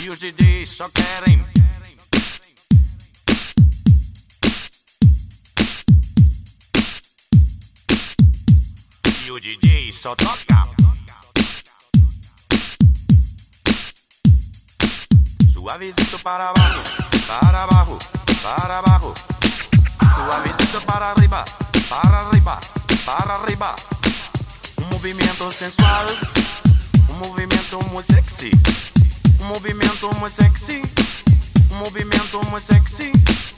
E os DJs só querem. E o DJ só toca. Suavecito para abajo, para abajo, para abajo. Suavecito para arriba, para arriba, para arriba. Um movimento sensual, um movimento muito sexy. Um movimento muito sexy, um movimento muito sexy.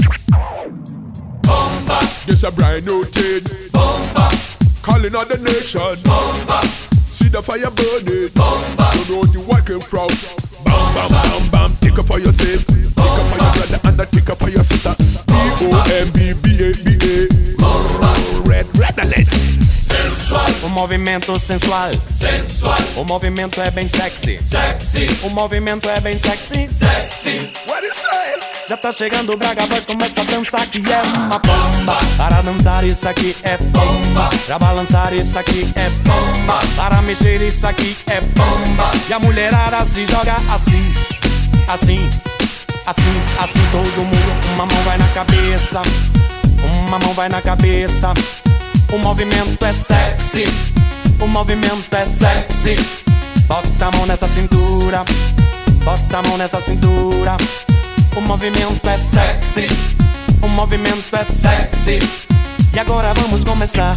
Bomba, This a brand new thing. bomba, Calling out the nation. bomba, See the fire burning. bomba. Don't know where you came from. Bam, bam, bam, bam. Take up for yourself. Take up for your brother and a take up for your sister. B-O-M-B-B-A-B-A. Red, red alert. Sensual, Um movimento sensual, sensual, o movimento é bem sexy. sexy, O movimento é bem sexy. sexy. What you say? Já tá chegando o Braga Boys, começa a dançar que é uma bomba. Para dançar isso aqui é bomba. Pra balançar isso aqui é bomba. Para mexer isso aqui é bomba. E a mulherada se joga assim, assim, assim, assim. Todo mundo, uma mão vai na cabeça, uma mão vai na cabeça. O movimento é sexy, o movimento é sexy. Bota a mão nessa cintura, bota a mão nessa cintura. O movimento é sexy, o movimento é sexy. E agora vamos começar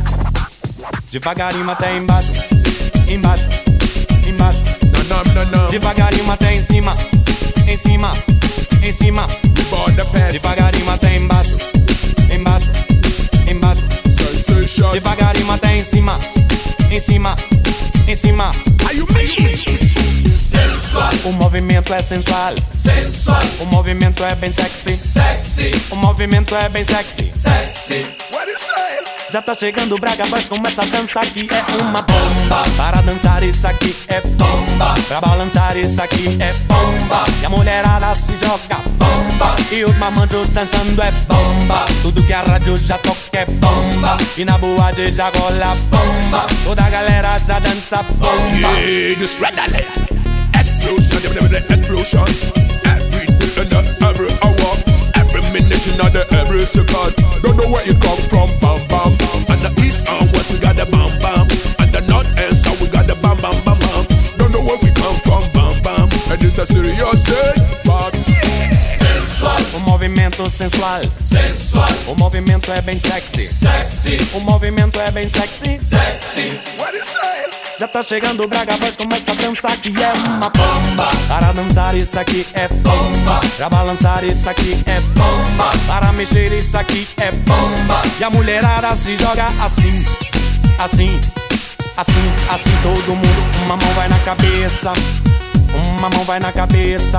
devagarinho até embaixo, embaixo, embaixo. Nanam. Devagarinho até em cima, em cima, em cima. We born the past. Devagarinho até embaixo, embaixo, embaixo. Sensation. Devagarinho até em cima, em cima, em cima. Are you me? Sensual, O movimento é sensual, sensual, o movimento é bem sexy. sexy, O movimento é bem sexy. sexy. What you say? Já tá chegando o Braga Boys, começa a dançar que é uma bomba. Para dançar isso aqui é bomba. Pra balançar isso aqui é bomba. E a mulherada se joga bomba. E os mamanjos dançando é bomba. Tudo que a rádio já toca é bomba. E na boate já rola bomba. Toda a galera já dança bomba. Yeah, this red alert. Explosion, explosion. Every day and every hour. Every minute and every second. Don't know where it comes from. Bam, bam. And the east and west we got the bam, bam. And the north and south we got the bam, bam, bam, bam. Don't know where we come from. Bam, bam. And it's a serious thing. Bam. Sensual, O movimento sensual, sensual, o movimento é bem sexy. sexy, O movimento é bem sexy. sexy. What you say? Já tá chegando o Braga Boys, começa a dançar que é uma bomba. Para dançar isso aqui é bomba. Pra balançar isso aqui é bomba. Para mexer isso aqui é bomba. E a mulherada se joga assim, assim, assim, assim. Todo mundo, uma mão vai na cabeça, uma mão vai na cabeça.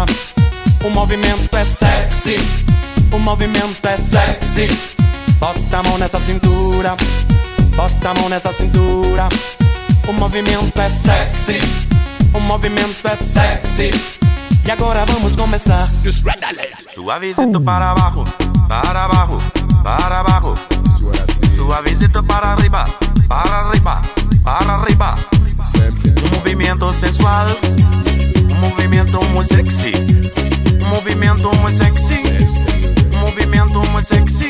O movimento é sexy, o movimento é sexy. Bota a mão nessa cintura, bota a mão nessa cintura. O movimento é sexy, o movimento é sexy. E agora vamos começar. This red alert. Suavecito para abajo, para abajo, para abajo. Suavecito para arriba, para arriba, para arriba. Um movimento sensual, um movimento muito sexy. Um movimento muito sexy, um movimento muito sexy.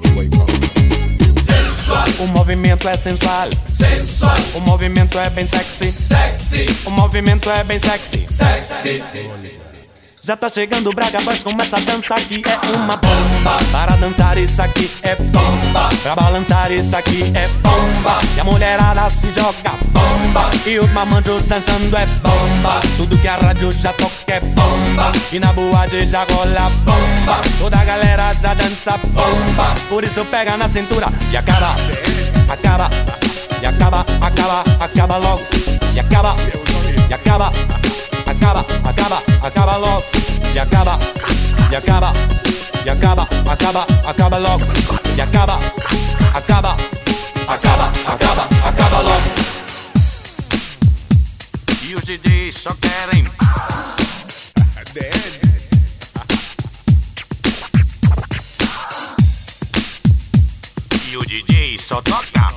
Sensual, O movimento é sensual, sensual, o movimento é bem sexy. sexy, O movimento é bem sexy. sexy. Já tá chegando o Braga Boys, começa a dançar que é uma bomba. Para dançar isso aqui é bomba. Pra balançar isso aqui é bomba. E a mulherada se joga bomba. E os mamanjos dançando é bomba. Tudo que a rádio já toca é bomba. E na boate já rola bomba. Toda a galera já dança bomba. Por isso pega na cintura e acaba, acaba, e acaba, acaba, acaba logo. E acaba, e acaba, acaba, acaba, acaba logo. E acaba, e acaba, e acaba, acaba, acaba logo. E acaba, acaba, acaba, acaba, acaba logo. E os DJs só querem. E o DJ só toca.